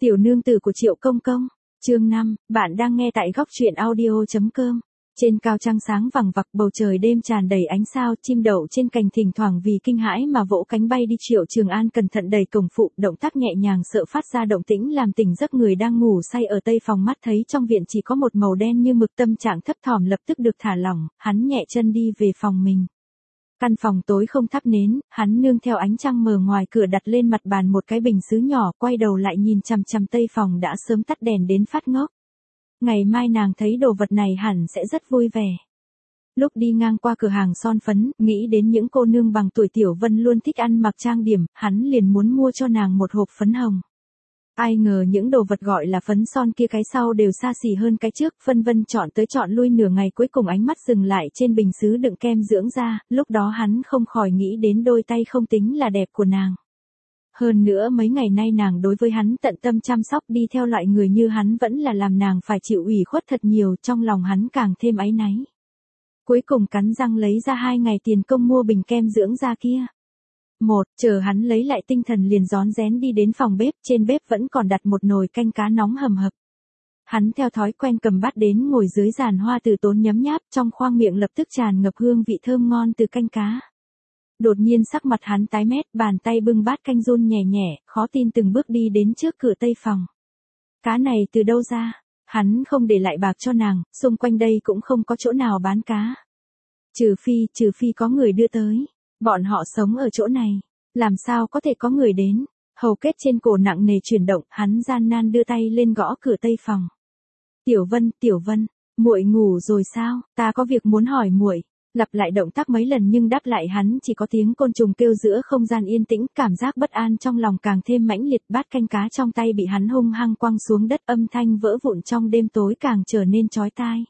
Tiểu nương tử của Triệu Công Công, chương 5, bạn đang nghe tại góc truyện audio.com. Trên cao trăng sáng vằng vặc, bầu trời đêm tràn đầy ánh sao, chim đậu trên cành thỉnh thoảng vì kinh hãi mà vỗ cánh bay đi. Triệu Trường An cẩn thận đẩy cổng phụ, động tác nhẹ nhàng sợ phát ra động tĩnh làm tỉnh giấc người đang ngủ say ở tây phòng. Mắt thấy trong viện chỉ có một màu đen như mực, tâm trạng thấp thỏm lập tức được thả lỏng, hắn nhẹ chân đi về phòng mình. Căn phòng tối không thắp nến, hắn nương theo ánh trăng mờ ngoài cửa đặt lên mặt bàn một cái bình sứ nhỏ, quay đầu lại nhìn chằm chằm tây phòng đã sớm tắt đèn đến phát ngốc. Ngày mai nàng thấy đồ vật này hẳn sẽ rất vui vẻ. Lúc đi ngang qua cửa hàng son phấn, nghĩ đến những cô nương bằng tuổi Tiểu Vân luôn thích ăn mặc trang điểm, hắn liền muốn mua cho nàng một hộp phấn hồng. Ai ngờ những đồ vật gọi là phấn son kia cái sau đều xa xỉ hơn cái trước, phân vân chọn tới chọn lui nửa ngày cuối cùng ánh mắt dừng lại trên bình sứ đựng kem dưỡng da, lúc đó hắn không khỏi nghĩ đến đôi tay không tính là đẹp của nàng. Hơn nữa mấy ngày nay nàng đối với hắn tận tâm chăm sóc, đi theo loại người như hắn vẫn là làm nàng phải chịu ủy khuất thật nhiều, trong lòng hắn càng thêm áy náy. Cuối cùng cắn răng lấy ra 2 ngày tiền công mua bình kem dưỡng da kia. Chờ hắn lấy lại tinh thần liền rón rén đi đến phòng bếp, trên bếp vẫn còn đặt một nồi canh cá nóng hầm hập. Hắn theo thói quen cầm bát đến ngồi dưới giàn hoa từ tốn nhấm nháp, trong khoang miệng lập tức tràn ngập hương vị thơm ngon từ canh cá. Đột nhiên sắc mặt hắn tái mét, bàn tay bưng bát canh run nhẹ nhẹ, khó tin từng bước đi đến trước cửa tây phòng. Cá này từ đâu ra? Hắn không để lại bạc cho nàng, xung quanh đây cũng không có chỗ nào bán cá. Trừ phi có người đưa tới. Bọn họ sống ở chỗ này, làm sao có thể có người đến? Hầu kết trên cổ nặng nề chuyển động, hắn gian nan đưa tay lên gõ cửa tây phòng. Tiểu Vân, muội ngủ rồi sao? Ta có việc muốn hỏi muội. Lặp lại động tác mấy lần nhưng đáp lại hắn chỉ có tiếng côn trùng kêu giữa không gian yên tĩnh, cảm giác bất an trong lòng càng thêm mãnh liệt. Bát canh cá trong tay bị hắn hung hăng quăng xuống đất, âm thanh vỡ vụn trong đêm tối càng trở nên chói tai.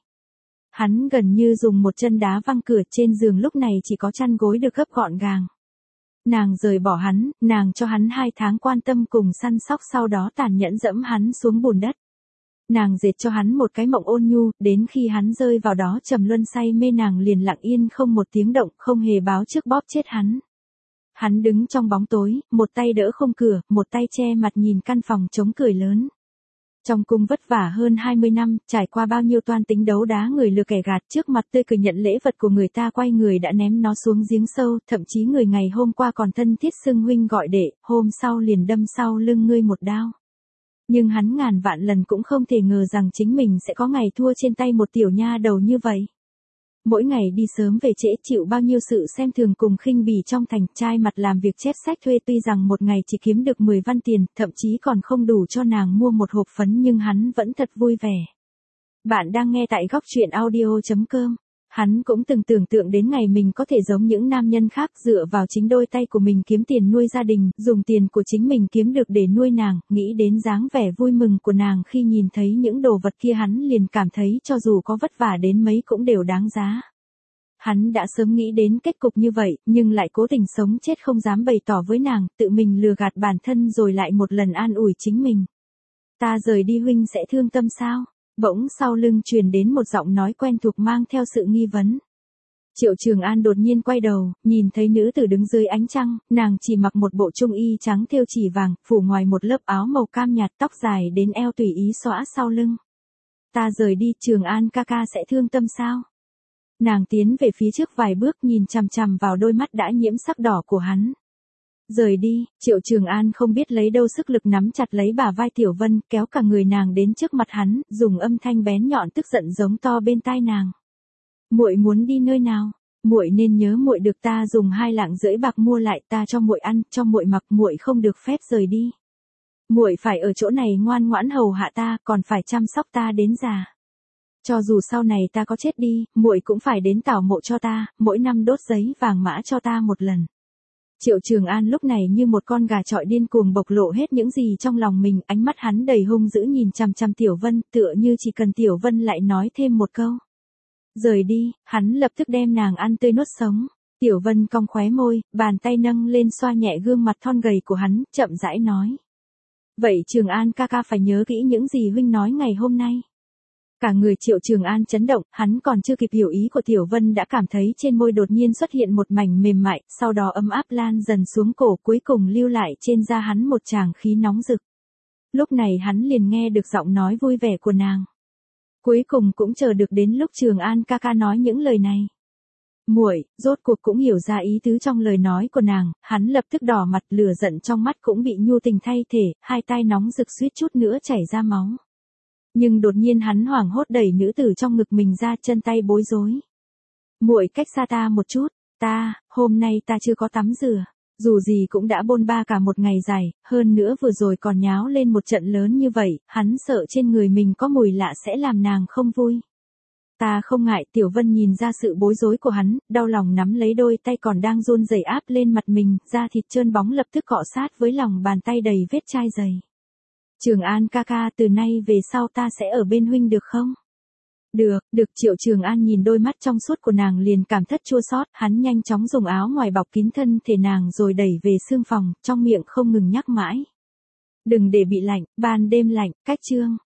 Hắn gần như dùng một chân đá văng cửa, trên giường lúc này chỉ có chăn gối được gấp gọn gàng. Nàng rời bỏ hắn, nàng cho hắn 2 tháng quan tâm cùng săn sóc, sau đó tàn nhẫn dẫm hắn xuống bùn đất. Nàng dệt cho hắn một cái mộng ôn nhu, đến khi hắn rơi vào đó trầm luân say mê nàng liền lặng yên không một tiếng động, không hề báo trước bóp chết hắn. Hắn đứng trong bóng tối, một tay đỡ khung cửa, một tay che mặt nhìn căn phòng trống cười lớn. Trong cung vất vả hơn 20 năm, trải qua bao nhiêu toan tính đấu đá người lừa kẻ gạt, trước mặt tươi cười nhận lễ vật của người ta quay người đã ném nó xuống giếng sâu, thậm chí người ngày hôm qua còn thân thiết xưng huynh gọi đệ, hôm sau liền đâm sau lưng ngươi một đao. Nhưng hắn ngàn vạn lần cũng không thể ngờ rằng chính mình sẽ có ngày thua trên tay một tiểu nha đầu như vậy. Mỗi ngày đi sớm về trễ, chịu bao nhiêu sự xem thường cùng khinh bỉ trong thành, trai mặt làm việc chép sách thuê, tuy rằng một ngày chỉ kiếm được 10 văn tiền, thậm chí còn không đủ cho nàng mua một hộp phấn, nhưng hắn vẫn thật vui vẻ. Bạn đang nghe tại góc truyện audio.com. Hắn cũng từng tưởng tượng đến ngày mình có thể giống những nam nhân khác, dựa vào chính đôi tay của mình kiếm tiền nuôi gia đình, dùng tiền của chính mình kiếm được để nuôi nàng, nghĩ đến dáng vẻ vui mừng của nàng khi nhìn thấy những đồ vật kia hắn liền cảm thấy cho dù có vất vả đến mấy cũng đều đáng giá. Hắn đã sớm nghĩ đến kết cục như vậy, nhưng lại cố tình sống chết không dám bày tỏ với nàng, tự mình lừa gạt bản thân rồi lại một lần an ủi chính mình. Ta rời đi huynh sẽ thương tâm sao? Bỗng sau lưng truyền đến một giọng nói quen thuộc mang theo sự nghi vấn. Triệu Trường An đột nhiên quay đầu, nhìn thấy nữ tử đứng dưới ánh trăng, nàng chỉ mặc một bộ trung y trắng thêu chỉ vàng, phủ ngoài một lớp áo màu cam nhạt, tóc dài đến eo tùy ý xõa sau lưng. Ta rời đi, Trường An ca ca sẽ thương tâm sao? Nàng tiến về phía trước vài bước, nhìn chằm chằm vào đôi mắt đã nhiễm sắc đỏ của hắn. Rời đi, Triệu Trường An không biết lấy đâu sức lực nắm chặt lấy bả vai Tiểu Vân, kéo cả người nàng đến trước mặt hắn, dùng âm thanh bén nhọn tức giận giống to bên tai nàng. Muội muốn đi nơi nào? Muội nên nhớ muội được ta dùng 2,5 lạng bạc mua lại, ta cho muội ăn, cho muội mặc, muội không được phép rời đi. Muội phải ở chỗ này ngoan ngoãn hầu hạ ta, còn phải chăm sóc ta đến già. Cho dù sau này ta có chết đi, muội cũng phải đến tảo mộ cho ta, mỗi năm đốt giấy vàng mã cho ta một lần. Triệu Trường An lúc này như một con gà chọi điên cuồng bộc lộ hết những gì trong lòng mình, ánh mắt hắn đầy hung dữ nhìn chằm chằm Tiểu Vân, tựa như chỉ cần Tiểu Vân lại nói thêm một câu. Rời đi, hắn lập tức đem nàng ăn tươi nuốt sống. Tiểu Vân cong khóe môi, bàn tay nâng lên xoa nhẹ gương mặt thon gầy của hắn, chậm rãi nói. Vậy Trường An ca ca phải nhớ kỹ những gì huynh nói ngày hôm nay. Cả người Triệu Trường An chấn động, hắn còn chưa kịp hiểu ý của Tiểu Vân đã cảm thấy trên môi đột nhiên xuất hiện một mảnh mềm mại, sau đó ấm áp lan dần xuống cổ, cuối cùng lưu lại trên da hắn một tràng khí nóng rực. Lúc này hắn liền nghe được giọng nói vui vẻ của nàng. Cuối cùng cũng chờ được đến lúc Trường An ca ca nói những lời này. Muội, rốt cuộc cũng hiểu ra ý tứ trong lời nói của nàng, hắn lập tức đỏ mặt, lửa giận trong mắt cũng bị nhu tình thay thể, hai tai nóng rực suýt chút nữa chảy ra máu. Nhưng đột nhiên hắn hoảng hốt đẩy nữ tử trong ngực mình ra, chân tay bối rối. Muội cách xa ta một chút, hôm nay ta chưa có tắm rửa. Dù gì cũng đã bôn ba cả một ngày dài, hơn nữa vừa rồi còn nháo lên một trận lớn như vậy, hắn sợ trên người mình có mùi lạ sẽ làm nàng không vui. Ta không ngại. Tiểu Vân nhìn ra sự bối rối của hắn, đau lòng nắm lấy đôi tay còn đang run rẩy áp lên mặt mình, da thịt trơn bóng lập tức cọ sát với lòng bàn tay đầy vết chai dày. Trường An ca ca, từ nay về sau ta sẽ ở bên huynh được không? Được. Triệu Trường An nhìn đôi mắt trong suốt của nàng liền cảm thất chua xót, hắn nhanh chóng dùng áo ngoài bọc kín thân thể nàng rồi đẩy về xương phòng, trong miệng không ngừng nhắc mãi. Đừng để bị lạnh, ban đêm lạnh, cách chương.